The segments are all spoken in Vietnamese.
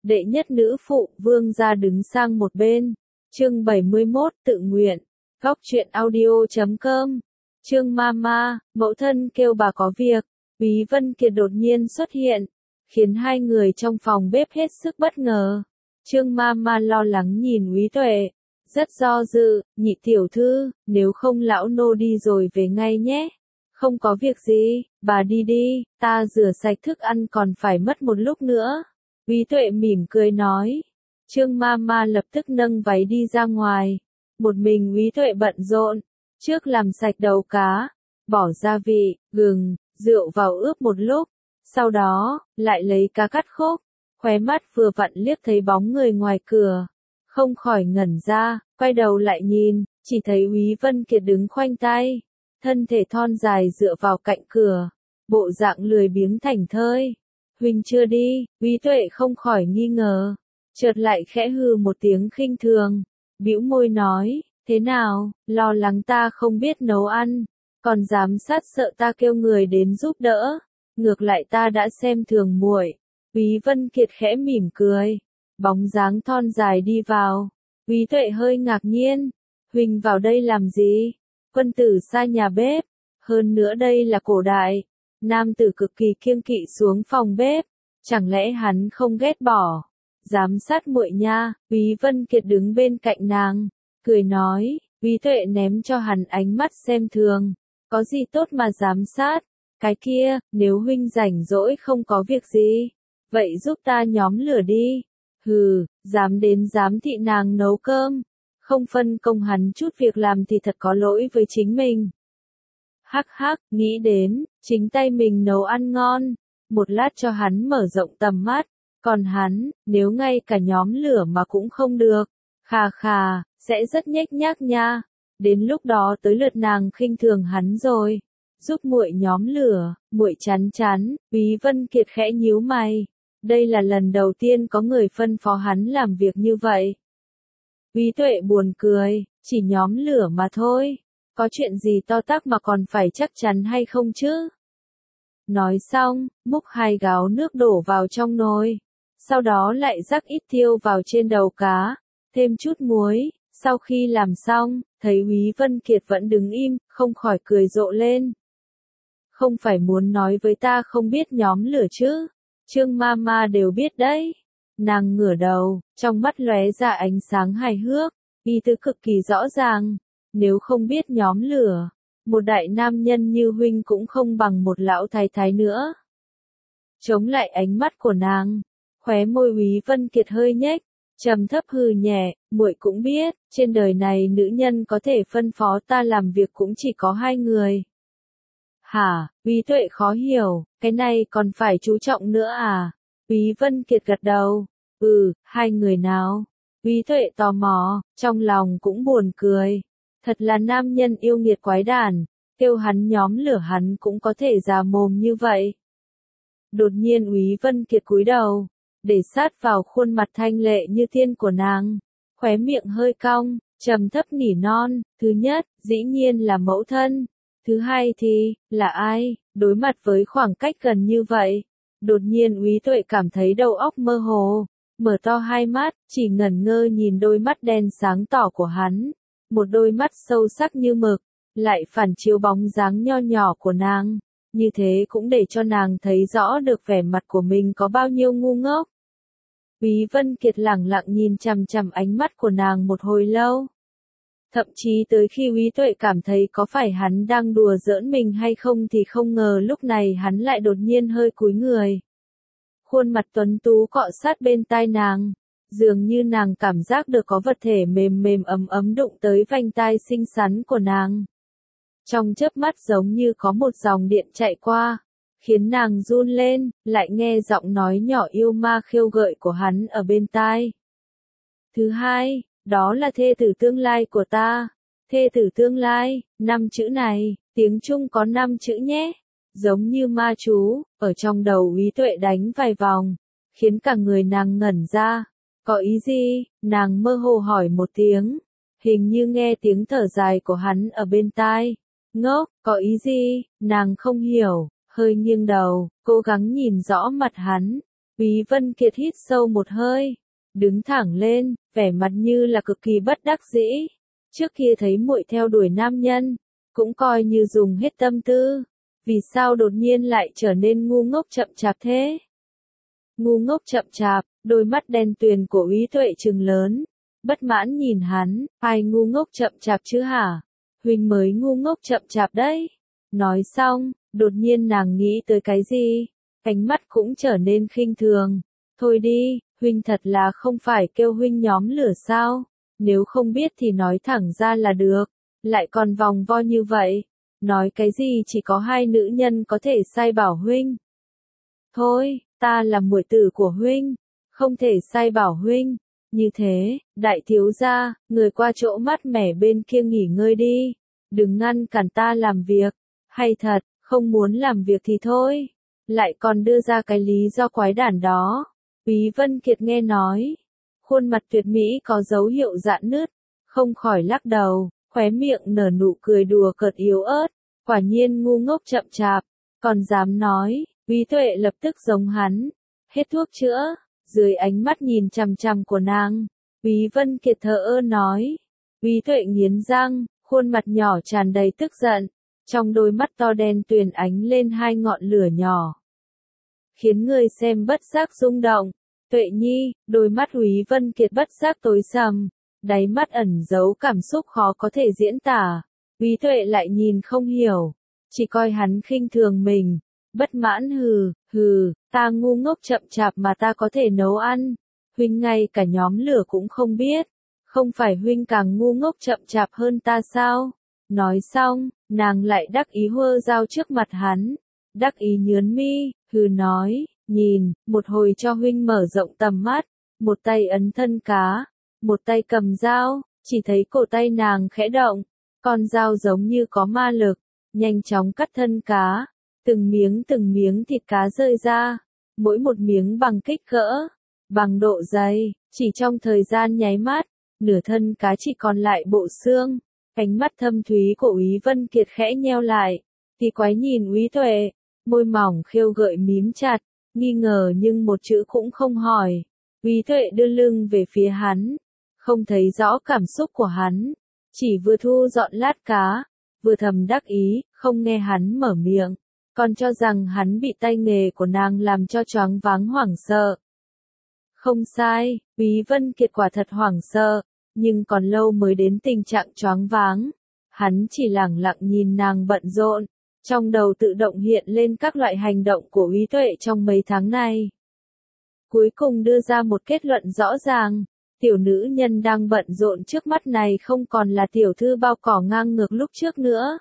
đệ nhất nữ phụ, Vương gia đứng sang một bên. Chương 71, tự nguyện. Góc truyện audio.com. Chương Mama, mẫu thân kêu bà có việc. Úy Vân Kiệt đột nhiên xuất hiện, khiến hai người trong phòng bếp hết sức bất ngờ. Trương Mama lo lắng nhìn Úy Tuệ, rất do dự, nhị tiểu thư, nếu không lão nô đi rồi về ngay nhé. Không có việc gì, bà đi đi, ta rửa sạch thức ăn còn phải mất một lúc nữa. Úy Tuệ mỉm cười nói. Trương Mama lập tức nâng váy đi ra ngoài. Một mình Úy Tuệ bận rộn, trước làm sạch đầu cá, bỏ gia vị, gừng, rượu vào ướp một lúc, sau đó, lại lấy cá cắt khúc, khóe mắt vừa vặn liếc thấy bóng người ngoài cửa, không khỏi ngẩn ra, quay đầu lại nhìn, chỉ thấy Úy Vân Kiệt đứng khoanh tay, thân thể thon dài dựa vào cạnh cửa, bộ dạng lười biếng thảnh thơi. Huynh chưa đi, Úy Tuệ không khỏi nghi ngờ, chợt lại khẽ hừ một tiếng khinh thường, bĩu môi nói, thế nào, lo lắng ta không biết nấu ăn, còn dám sát sợ ta kêu người đến giúp đỡ, ngược lại ta đã xem thường muội. Úy Vân Kiệt khẽ mỉm cười, bóng dáng thon dài đi vào. Úy Tuệ hơi ngạc nhiên, huynh vào đây làm gì? Quân tử xa nhà bếp, hơn nữa đây là cổ đại, nam tử cực kỳ kiêng kỵ xuống phòng bếp, chẳng lẽ hắn không ghét bỏ, giám sát muội nha? Úy Vân Kiệt đứng bên cạnh nàng, cười nói. Úy Tuệ ném cho hắn ánh mắt xem thường, có gì tốt mà giám sát, cái kia, nếu huynh rảnh rỗi không có việc gì, vậy giúp ta nhóm lửa đi. Hừ, dám đến giám thị nàng nấu cơm, không phân công hắn chút việc làm thì thật có lỗi với chính mình. Hắc hắc, nghĩ đến, chính tay mình nấu ăn ngon, một lát cho hắn mở rộng tầm mắt, còn hắn, nếu ngay cả nhóm lửa mà cũng không được, khà khà, sẽ rất nhếch nhác nha, đến lúc đó tới lượt nàng khinh thường hắn rồi. Giúp muội nhóm lửa, muội chán chán. Úy Vân Kiệt khẽ nhíu mày, đây là lần đầu tiên có người phân phó hắn làm việc như vậy. Úy Tuệ buồn cười, chỉ nhóm lửa mà thôi, có chuyện gì to tát mà còn phải chắc chắn hay không chứ? Nói xong, múc 2 gáo nước đổ vào trong nồi, sau đó lại rắc ít tiêu vào trên đầu cá, thêm chút muối. Sau khi làm xong, thấy Úy Vân Kiệt vẫn đứng im, không khỏi cười rộ lên. Không phải muốn nói với ta không biết nhóm lửa chứ? Trương Mama đều biết đấy. Nàng ngửa đầu, trong mắt lóe ra ánh sáng hài hước, ý tứ cực kỳ rõ ràng. Nếu không biết nhóm lửa, một đại nam nhân như huynh cũng không bằng một lão thái thái nữa. Chống lại ánh mắt của nàng, khóe môi Úy Vân Kiệt hơi nhếch, trầm thấp hừ nhẹ, muội cũng biết, trên đời này nữ nhân có thể phân phó ta làm việc cũng chỉ có 2 người. Hả? Úy Tuệ khó hiểu, cái này còn phải chú trọng nữa à? Úy Vân Kiệt gật đầu. 2 người nào? Úy Tuệ tò mò, trong lòng cũng buồn cười. Thật là nam nhân yêu nghiệt quái đản, kêu hắn nhóm lửa hắn cũng có thể già mồm như vậy. Đột nhiên Úy Vân Kiệt cúi đầu, để sát vào khuôn mặt thanh lệ như tiên của nàng, khóe miệng hơi cong, trầm thấp nỉ non, thứ nhất, dĩ nhiên là mẫu thân. Thứ hai thì, là ai? Đối mặt với khoảng cách gần như vậy, đột nhiên Úy Tuệ cảm thấy đầu óc mơ hồ, mở to hai mắt, chỉ ngẩn ngơ nhìn đôi mắt đen sáng tỏ của hắn, một đôi mắt sâu sắc như mực, lại phản chiếu bóng dáng nho nhỏ của nàng, như thế cũng để cho nàng thấy rõ được vẻ mặt của mình có bao nhiêu ngu ngốc. Úy Vân Kiệt lẳng lặng nhìn chằm chằm ánh mắt của nàng một hồi lâu. Thậm chí tới khi Úy Tuệ cảm thấy có phải hắn đang đùa giỡn mình hay không thì không ngờ lúc này hắn lại đột nhiên hơi cúi người. Khuôn mặt tuấn tú cọ sát bên tai nàng, dường như nàng cảm giác được có vật thể mềm mềm ấm ấm đụng tới vành tai xinh xắn của nàng. Trong chớp mắt giống như có một dòng điện chạy qua, khiến nàng run lên, lại nghe giọng nói nhỏ yêu ma khiêu gợi của hắn ở bên tai. Thứ hai, đó là thê tử tương lai của ta. Thê tử tương lai, 5 chữ này, tiếng Trung có 5 chữ nhé. Giống như ma chú, ở trong đầu Úy Tuệ đánh vài vòng, khiến cả người nàng ngẩn ra. Có ý gì? Nàng mơ hồ hỏi một tiếng, hình như nghe tiếng thở dài của hắn ở bên tai. Ngốc, có ý gì? Nàng không hiểu, hơi nghiêng đầu, cố gắng nhìn rõ mặt hắn. Quý Vân Kiệt hít sâu một hơi, đứng thẳng lên, vẻ mặt như là cực kỳ bất đắc dĩ. Trước kia thấy muội theo đuổi nam nhân, cũng coi như dùng hết tâm tư, vì sao đột nhiên lại trở nên ngu ngốc chậm chạp thế? Ngu ngốc chậm chạp, đôi mắt đen tuyền của Úy Tuệ trừng lớn, bất mãn nhìn hắn, ai ngu ngốc chậm chạp chứ hả? Huynh mới ngu ngốc chậm chạp đấy. Nói xong, đột nhiên nàng nghĩ tới cái gì? Ánh mắt cũng trở nên khinh thường. Thôi đi, huynh thật là không phải kêu huynh nhóm lửa sao? Nếu không biết thì nói thẳng ra là được, lại còn vòng vo như vậy. Nói cái gì chỉ có hai nữ nhân có thể sai bảo huynh. Thôi, ta là muội tử của huynh, không thể sai bảo huynh. Như thế, đại thiếu gia, người qua chỗ mát mẻ bên kia nghỉ ngơi đi. Đừng ngăn cản ta làm việc. Hay thật, không muốn làm việc thì thôi. Lại còn đưa ra cái lý do quái đản đó. Úy Vân Kiệt nghe nói, khuôn mặt tuyệt mỹ có dấu hiệu rạn nứt, không khỏi lắc đầu, khóe miệng nở nụ cười đùa cợt yếu ớt, quả nhiên ngu ngốc chậm chạp, còn dám nói. Úy Tuệ lập tức giống hắn, hết thuốc chữa, dưới ánh mắt nhìn chằm chằm của nàng, Úy Vân Kiệt thờ ơ nói. Úy Tuệ nghiến răng, khuôn mặt nhỏ tràn đầy tức giận, trong đôi mắt to đen tuyền ánh lên hai ngọn lửa nhỏ, khiến người xem bất giác rung động. Tuệ nhi, đôi mắt Úy Vân Kiệt bất giác tối sầm, đáy mắt ẩn giấu cảm xúc khó có thể diễn tả. Úy Tuệ lại nhìn không hiểu, chỉ coi hắn khinh thường mình, bất mãn hừ, ta ngu ngốc chậm chạp mà ta có thể nấu ăn, huynh ngay cả nhóm lửa cũng không biết, không phải huynh càng ngu ngốc chậm chạp hơn ta sao? Nói xong, nàng lại đắc ý hơ dao trước mặt hắn, đắc ý nhướn mi, nói, nhìn, một hồi cho huynh mở rộng tầm mắt, một tay ấn thân cá, một tay cầm dao, chỉ thấy cổ tay nàng khẽ động, con dao giống như có ma lực, nhanh chóng cắt thân cá, từng miếng thịt cá rơi ra, mỗi một miếng bằng kích cỡ, bằng độ dày, chỉ trong thời gian nháy mắt, nửa thân cá chỉ còn lại bộ xương. Ánh mắt thâm thúy của Úy Vân Kiệt khẽ nheo lại, thì quái nhìn Úy Tuệ, môi mỏng khêu gợi mím chặt, nghi ngờ nhưng một chữ cũng không hỏi. Úy Tuệ đưa lưng về phía hắn, không thấy rõ cảm xúc của hắn, chỉ vừa thu dọn lát cá, vừa thầm đắc ý, không nghe hắn mở miệng, còn cho rằng hắn bị tay nghề của nàng làm cho choáng váng hoảng sợ. Không sai, Úy Vân Kiệt quả thật hoảng sợ, nhưng còn lâu mới đến tình trạng choáng váng. Hắn chỉ lẳng lặng nhìn nàng bận rộn, trong đầu tự động hiện lên các loại hành động của Úy Tuệ trong mấy tháng này. Cuối cùng đưa ra một kết luận rõ ràng, tiểu nữ nhân đang bận rộn trước mắt này không còn là tiểu thư bao cỏ ngang ngược lúc trước nữa.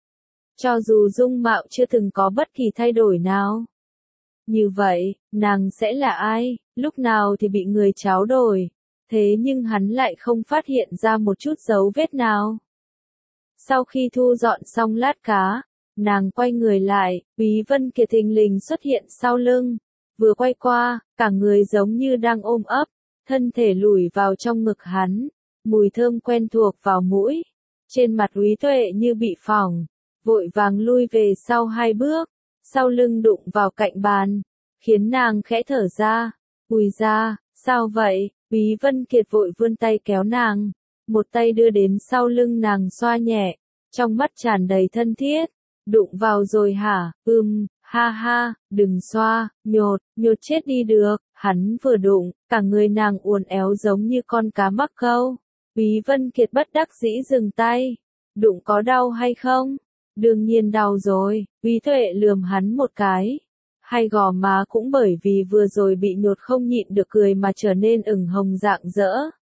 Cho dù dung mạo chưa từng có bất kỳ thay đổi nào. Như vậy, nàng sẽ là ai, lúc nào thì bị người tráo đổi. Thế nhưng hắn lại không phát hiện ra một chút dấu vết nào. Sau khi thu dọn xong lát cá, nàng quay người lại, Úy Vân Kiệt thình lình xuất hiện sau lưng. Vừa quay qua, cả người giống như đang ôm ấp, thân thể lùi vào trong ngực hắn, mùi thơm quen thuộc vào mũi. Trên mặt Úy Tuệ như bị phỏng, vội vàng lui về sau 2 bước, sau lưng đụng vào cạnh bàn, khiến nàng khẽ thở ra. Ui ra, sao vậy? Úy Vân Kiệt vội vươn tay kéo nàng, một tay đưa đến sau lưng nàng xoa nhẹ, trong mắt tràn đầy thân thiết. Đụng vào rồi hả? Ha ha, đừng xoa, nhột chết đi được. Hắn vừa đụng, cả người nàng uốn éo giống như con cá mắc câu. Úy Vân Kiệt bất đắc dĩ dừng tay. Đụng có đau hay không? Đương nhiên đau rồi. Úy Tuệ lườm hắn một cái. Hai gò má cũng bởi vì vừa rồi bị nhột không nhịn được cười mà trở nên ửng hồng rạng rỡ.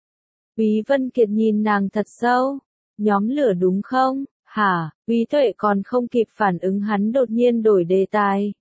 Úy Vân Kiệt nhìn nàng thật sâu. Nhóm lửa đúng không? Hả? Úy Tuệ còn không kịp phản ứng hắn đột nhiên đổi đề tài.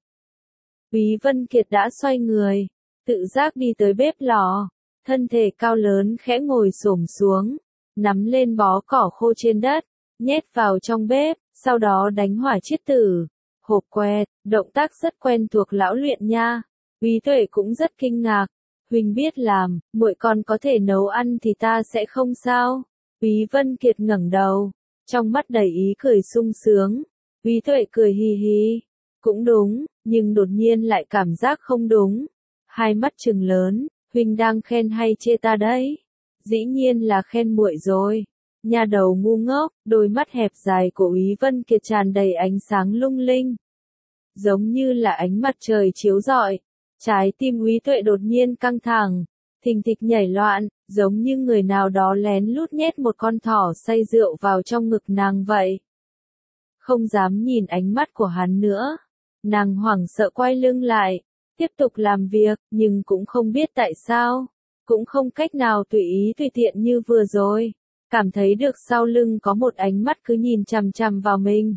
Úy Vân Kiệt đã xoay người, tự giác đi tới bếp lò, thân thể cao lớn khẽ ngồi xổm xuống, nắm lên bó cỏ khô trên đất, nhét vào trong bếp, sau đó đánh hỏa chiết tử. Hộp quẹt, động tác rất quen thuộc lão luyện nha. Úy Tuệ cũng rất kinh ngạc. Huynh biết làm, muội còn có thể nấu ăn thì ta sẽ không sao. Úy Vân Kiệt ngẩng đầu, trong mắt đầy ý cười sung sướng. Úy Tuệ cười hì hì. Cũng đúng, nhưng đột nhiên lại cảm giác không đúng. hai mắt trừng lớn, huynh đang khen hay chê ta đấy? Dĩ nhiên là khen muội rồi. Nha đầu ngu ngốc, đôi mắt hẹp dài của Úy Vân Kiệt tràn đầy ánh sáng lung linh, giống như là ánh mặt trời chiếu rọi. Trái tim Úy Tuệ đột nhiên căng thẳng, thình thịch nhảy loạn, giống như người nào đó lén lút nhét một con thỏ say rượu vào trong ngực nàng vậy. Không dám nhìn ánh mắt của hắn nữa, nàng hoảng sợ quay lưng lại, tiếp tục làm việc, nhưng cũng không biết tại sao, cũng không cách nào tùy ý tùy tiện như vừa rồi, cảm thấy được sau lưng có một ánh mắt cứ nhìn chằm chằm vào mình.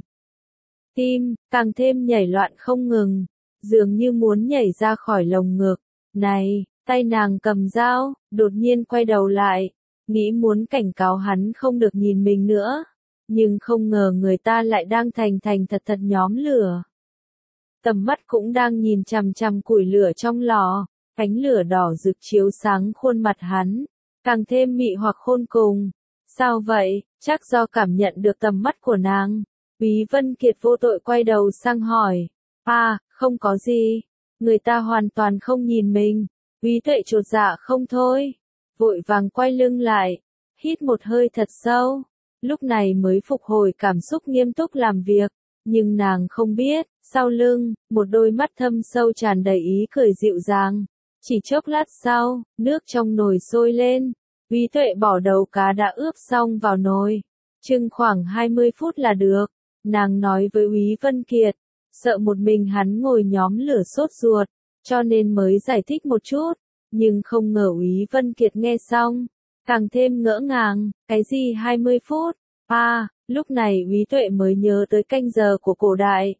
Tim càng thêm nhảy loạn không ngừng, dường như muốn nhảy ra khỏi lồng ngực. Này, tay nàng cầm dao, đột nhiên quay đầu lại, nghĩ muốn cảnh cáo hắn không được nhìn mình nữa, nhưng không ngờ người ta lại đang thành thành thật thật nhóm lửa. Tầm mắt cũng đang nhìn chằm chằm củi lửa trong lò, ánh lửa đỏ rực chiếu sáng khuôn mặt hắn, càng thêm mị hoặc khôn cùng. Sao vậy? Chắc do cảm nhận được tầm mắt của nàng. Úy Vân Kiệt vô tội quay đầu sang hỏi. Không có gì. Người ta hoàn toàn không nhìn mình. Úy Tuệ chột dạ không thôi. Vội vàng quay lưng lại. Hít một hơi thật sâu. Lúc này mới phục hồi cảm xúc nghiêm túc làm việc. Nhưng nàng không biết, sau lưng, một đôi mắt thâm sâu tràn đầy ý cười dịu dàng. Chỉ chốc lát sau, nước trong nồi sôi lên. Úy Tuệ bỏ đầu cá đã ướp xong vào nồi. Chừng khoảng 20 phút là được. Nàng nói với Úy Vân Kiệt, sợ một mình hắn ngồi nhóm lửa sốt ruột, cho nên mới giải thích một chút. Nhưng không ngờ Úy Vân Kiệt nghe xong, càng thêm ngỡ ngàng, cái gì 20 phút? Lúc này Úy Tuệ mới nhớ tới canh giờ của cổ đại.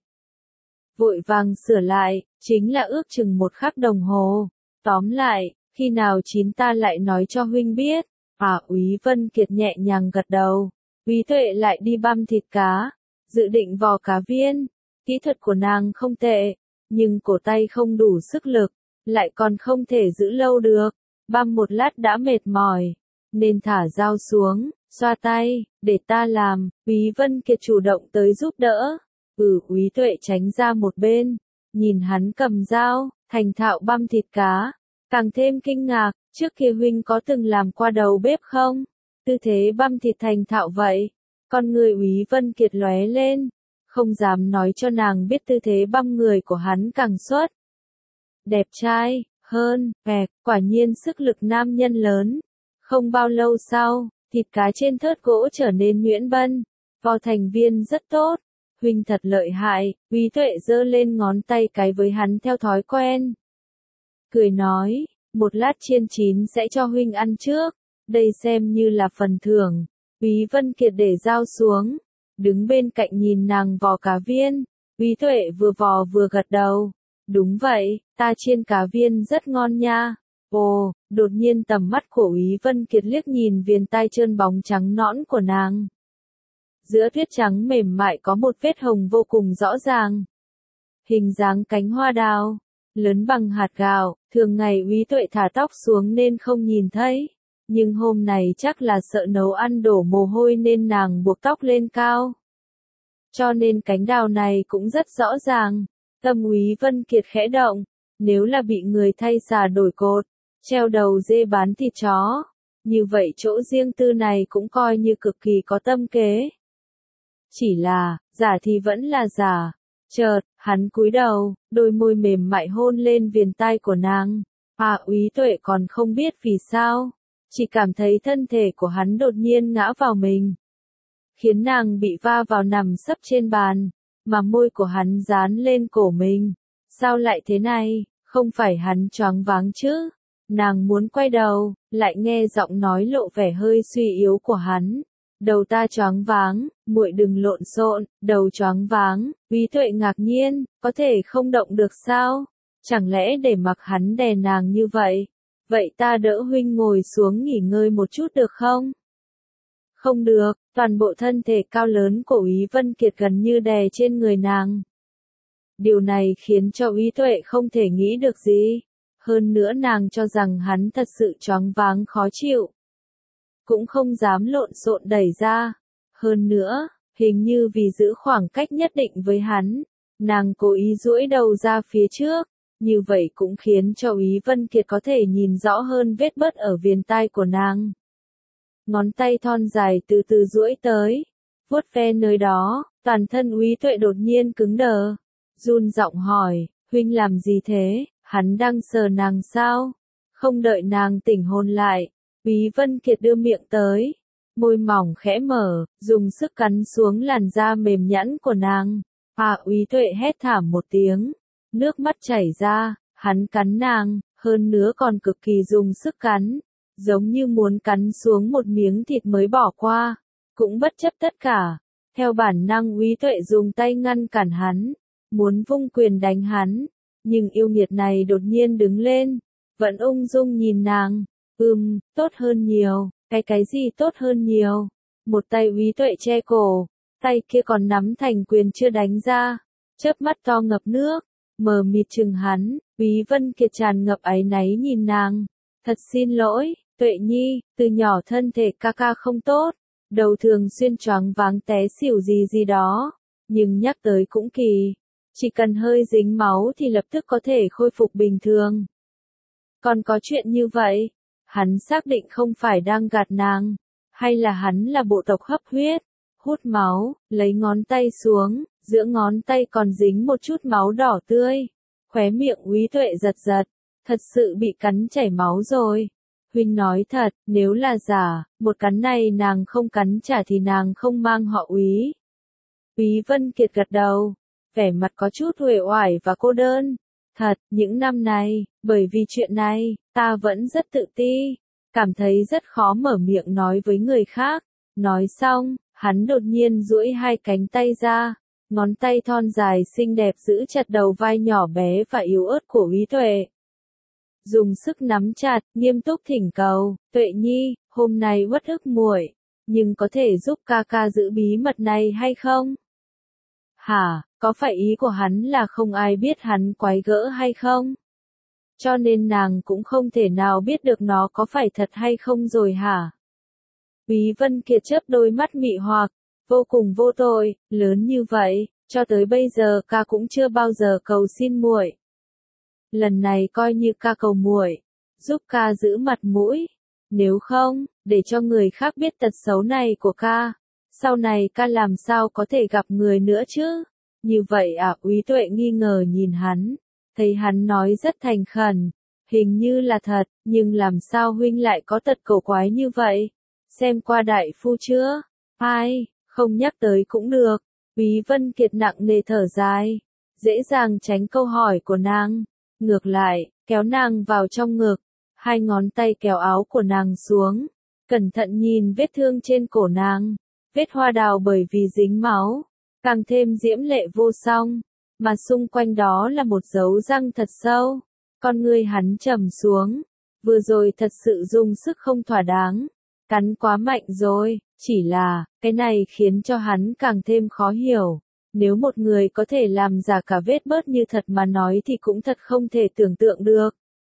Vội vàng sửa lại, chính là ước chừng 1 khắc đồng hồ. Tóm lại, khi nào chín ta lại nói cho huynh biết. Úy Vân Kiệt nhẹ nhàng gật đầu. Úy Tuệ lại đi băm thịt cá, dự định vò cá viên. Kỹ thuật của nàng không tệ, nhưng cổ tay không đủ sức lực, lại còn không thể giữ lâu được. Băm một lát đã mệt mỏi, nên thả dao xuống, xoa tay, để ta làm. Úy Vân Kiệt chủ động tới giúp đỡ. Úy Tuệ tránh ra một bên, nhìn hắn cầm dao, thành thạo băm thịt cá, càng thêm kinh ngạc. Trước kia huynh có từng làm qua đầu bếp không? Tư thế băm thịt thành thạo vậy. Con người Úy Vân Kiệt lóe lên, không dám nói cho nàng biết tư thế băm người của hắn càng xuất đẹp trai hơn. Quả nhiên sức lực nam nhân lớn. Không bao lâu sau, thịt cá trên thớt gỗ trở nên nhuyễn bân, vò thành viên rất tốt. Huynh thật lợi hại. Úy Tuệ giơ lên ngón tay cái với hắn theo thói quen, cười nói, một lát chiên chín sẽ cho huynh ăn trước, đây xem như là phần thưởng. Úy Vân Kiệt để dao xuống, đứng bên cạnh nhìn nàng vò cá viên. Úy Tuệ vừa vò vừa gật đầu. Đúng vậy, ta chiên cá viên rất ngon nha. Đột nhiên tầm mắt của Úy Vân Kiệt liếc nhìn viền tai trơn bóng trắng nõn của nàng. Giữa tuyết trắng mềm mại có một vết hồng vô cùng rõ ràng. Hình dáng cánh hoa đào, lớn bằng hạt gạo. Thường ngày Úy Tuệ thả tóc xuống nên không nhìn thấy. Nhưng hôm này chắc là sợ nấu ăn đổ mồ hôi nên nàng buộc tóc lên cao. Cho nên cánh đào này cũng rất rõ ràng. Tâm Úy Vân Kiệt khẽ động. Nếu là bị người thay xà đổi cột, treo đầu dê bán thịt chó, như vậy chỗ riêng tư này cũng coi như cực kỳ có tâm kế. Chỉ là, giả thì vẫn là giả. Chợt, hắn cúi đầu, đôi môi mềm mại hôn lên viền tai của nàng. Úy Tuệ còn không biết vì sao, chỉ cảm thấy thân thể của hắn đột nhiên ngã vào mình, khiến nàng bị va vào nằm sấp trên bàn, mà môi của hắn dán lên cổ mình. Sao lại thế này? Không phải hắn choáng váng chứ? Nàng muốn quay đầu, lại nghe giọng nói lộ vẻ hơi suy yếu của hắn. Đầu ta choáng váng, muội đừng lộn xộn. Đầu choáng váng. Úy Tuệ ngạc nhiên, có thể không động được sao? Chẳng lẽ để mặc hắn đè nàng như vậy? Vậy ta đỡ huynh ngồi xuống nghỉ ngơi một chút được không? Không được, toàn bộ thân thể cao lớn của Úy Vân Kiệt gần như đè trên người nàng. Điều này khiến cho Úy Tuệ không thể nghĩ được gì. Hơn nữa nàng cho rằng hắn thật sự choáng váng khó chịu, cũng không dám lộn xộn đẩy ra. Hơn nữa, hình như vì giữ khoảng cách nhất định với hắn, nàng cố ý duỗi đầu ra phía trước, Như vậy cũng khiến cho Úy Vân Kiệt có thể nhìn rõ hơn vết bớt ở viền tai của nàng. Ngón tay thon dài từ từ duỗi tới, vuốt ve nơi đó, toàn thân Úy Tuệ đột nhiên cứng đờ. Run giọng hỏi, huynh làm gì thế, hắn đang sờ nàng sao? Không đợi nàng tỉnh hồn lại, Úy Vân Kiệt đưa miệng tới, môi mỏng khẽ mở, dùng sức cắn xuống làn da mềm nhẵn của nàng. Úy Tuệ hét thảm một tiếng, nước mắt chảy ra, hắn cắn nàng, hơn nữa còn cực kỳ dùng sức cắn, giống như muốn cắn xuống một miếng thịt mới bỏ qua, cũng bất chấp tất cả. Theo bản năng Úy Tuệ dùng tay ngăn cản hắn, muốn vung quyền đánh hắn, nhưng yêu nghiệt này đột nhiên đứng lên, vẫn ung dung nhìn nàng, tốt hơn nhiều, cái gì tốt hơn nhiều. Một tay Úy Tuệ che cổ, tay kia còn nắm thành quyền chưa đánh ra, chớp mắt to ngập nước, mờ mịt chừng hắn. Úy Vân Kiệt tràn ngập áy náy nhìn nàng, thật xin lỗi, Tuệ Nhi, từ nhỏ thân thể ca ca không tốt, đầu thường xuyên choáng váng té xỉu gì đó, nhưng nhắc tới cũng kỳ, chỉ cần hơi dính máu thì lập tức có thể khôi phục bình thường. Còn có chuyện như vậy, hắn xác định không phải đang gạt nàng, hay là hắn là bộ tộc hấp huyết, hút máu, lấy ngón tay xuống, giữa ngón tay còn dính một chút máu đỏ tươi, khóe miệng Úy Tuệ giật giật, thật sự bị cắn chảy máu rồi. Huynh nói thật, nếu là giả, một cắn này nàng không cắn trả thì nàng không mang họ Úy. Úy Vân Kiệt gật đầu, vẻ mặt có chút uể oải và cô đơn. Thật, những năm này, bởi vì chuyện này, ta vẫn rất tự ti, cảm thấy rất khó mở miệng nói với người khác. Nói xong, hắn đột nhiên duỗi hai cánh tay ra, ngón tay thon dài xinh đẹp giữ chặt đầu vai nhỏ bé và yếu ớt của Úy Tuệ. Dùng sức nắm chặt, nghiêm túc thỉnh cầu, Tuệ Nhi, hôm nay uất ức muội, nhưng có thể giúp ca ca giữ bí mật này hay không? Hả, có phải ý của hắn là không ai biết hắn quái gỡ hay không? Cho nên nàng cũng không thể nào biết được nó có phải thật hay không rồi hả? Úy Vân Kiệt chớp đôi mắt mị hoặc, vô cùng vô tội, lớn như vậy, cho tới bây giờ ca cũng chưa bao giờ cầu xin muội. Lần này coi như ca cầu muội, giúp ca giữ mặt mũi, nếu không, để cho người khác biết tật xấu này của ca, sau này ca làm sao có thể gặp người nữa chứ? Như vậy Úy Tuệ nghi ngờ nhìn hắn, thấy hắn nói rất thành khẩn, hình như là thật, nhưng làm sao huynh lại có tật cổ quái như vậy? Xem qua đại phu chưa? Không nhắc tới cũng được. Úy Vân Kiệt nặng nề thở dài, dễ dàng tránh câu hỏi của nàng. Ngược lại, kéo nàng vào trong ngực, hai ngón tay kéo áo của nàng xuống, cẩn thận nhìn vết thương trên cổ nàng, vết hoa đào bởi vì dính máu, càng thêm diễm lệ vô song, mà xung quanh đó là một dấu răng thật sâu. Con ngươi hắn trầm xuống, vừa rồi thật sự dùng sức không thỏa đáng, cắn quá mạnh rồi, chỉ là, cái này khiến cho hắn càng thêm khó hiểu. Nếu một người có thể làm giả cả vết bớt như thật mà nói thì cũng thật không thể tưởng tượng được.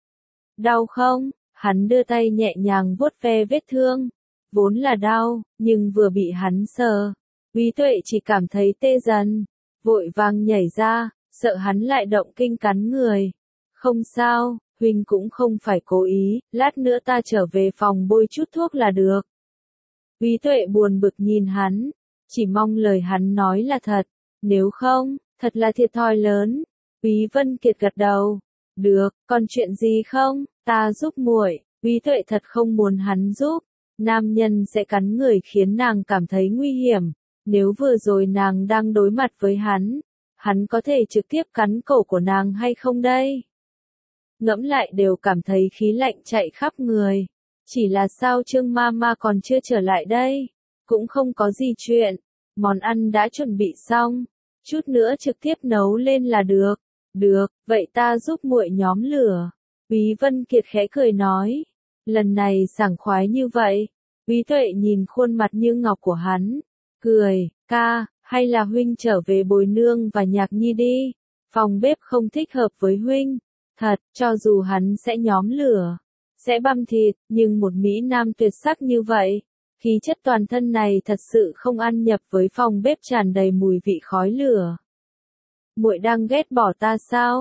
Đau không? Hắn đưa tay nhẹ nhàng vuốt ve vết thương. Vốn là đau, nhưng vừa bị hắn sờ, Úy Tuệ chỉ cảm thấy tê dần, vội vàng nhảy ra, sợ hắn lại động kinh cắn người. Không sao, huynh cũng không phải cố ý, lát nữa ta trở về phòng bôi chút thuốc là được. Úy Tuệ buồn bực nhìn hắn, chỉ mong lời hắn nói là thật. Nếu không, thật là thiệt thòi lớn. Úy Vân Kiệt gật đầu. Được, còn chuyện gì không? Ta giúp muội. Úy Tuệ thật không muốn hắn giúp. Nam nhân sẽ cắn người khiến nàng cảm thấy nguy hiểm. Nếu vừa rồi nàng đang đối mặt với hắn có thể trực tiếp cắn cổ của nàng hay không đây? Ngẫm lại đều cảm thấy khí lạnh chạy khắp người. Chỉ là sao Trương Mama còn chưa trở lại đây? Cũng không có gì chuyện. Món ăn đã chuẩn bị xong, chút nữa trực tiếp nấu lên là được. Được, vậy ta giúp muội nhóm lửa. Úy Vân Kiệt khẽ cười nói. Lần này sảng khoái như vậy. Úy Tuệ nhìn khuôn mặt như ngọc của hắn, cười, ca, hay là huynh trở về bồi nương và nhạc nhi đi. Phòng bếp không thích hợp với huynh. Thật, cho dù hắn sẽ nhóm lửa, sẽ băm thịt, nhưng một mỹ nam tuyệt sắc như vậy, khí chất toàn thân này thật sự không ăn nhập với phòng bếp tràn đầy mùi vị khói lửa. Muội đang ghét bỏ ta sao?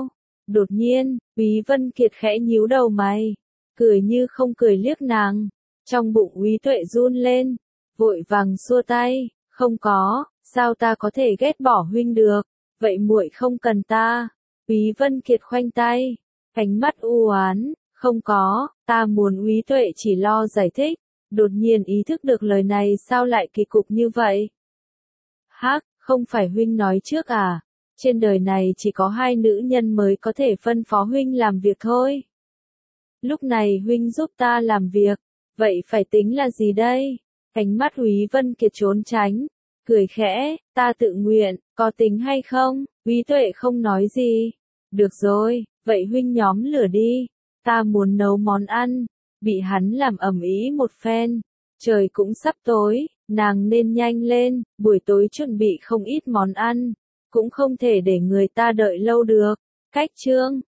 Đột nhiên, Úy Vân Kiệt khẽ nhíu đầu mày, cười như không cười liếc nàng. Trong bụng Úy Tuệ run lên, vội vàng xua tay, không có, sao ta có thể ghét bỏ huynh được, vậy muội không cần ta. Úy Vân Kiệt khoanh tay, ánh mắt u oán, không có, ta muốn. Úy Tuệ chỉ lo giải thích, đột nhiên ý thức được lời này sao lại kỳ cục như vậy. Hắc, không phải huynh nói trước à, trên đời này chỉ có hai nữ nhân mới có thể phân phó huynh làm việc thôi. Lúc này huynh giúp ta làm việc, vậy phải tính là gì đây? Ánh mắt Úy Vân Kiệt trốn tránh, cười khẽ, ta tự nguyện, có tính hay không? Úy Tuệ không nói gì. Được rồi, vậy huynh nhóm lửa đi, ta muốn nấu món ăn. Bị hắn làm ầm ĩ một phen, trời cũng sắp tối, nàng nên nhanh lên, buổi tối chuẩn bị không ít món ăn, cũng không thể để người ta đợi lâu được. Cách chương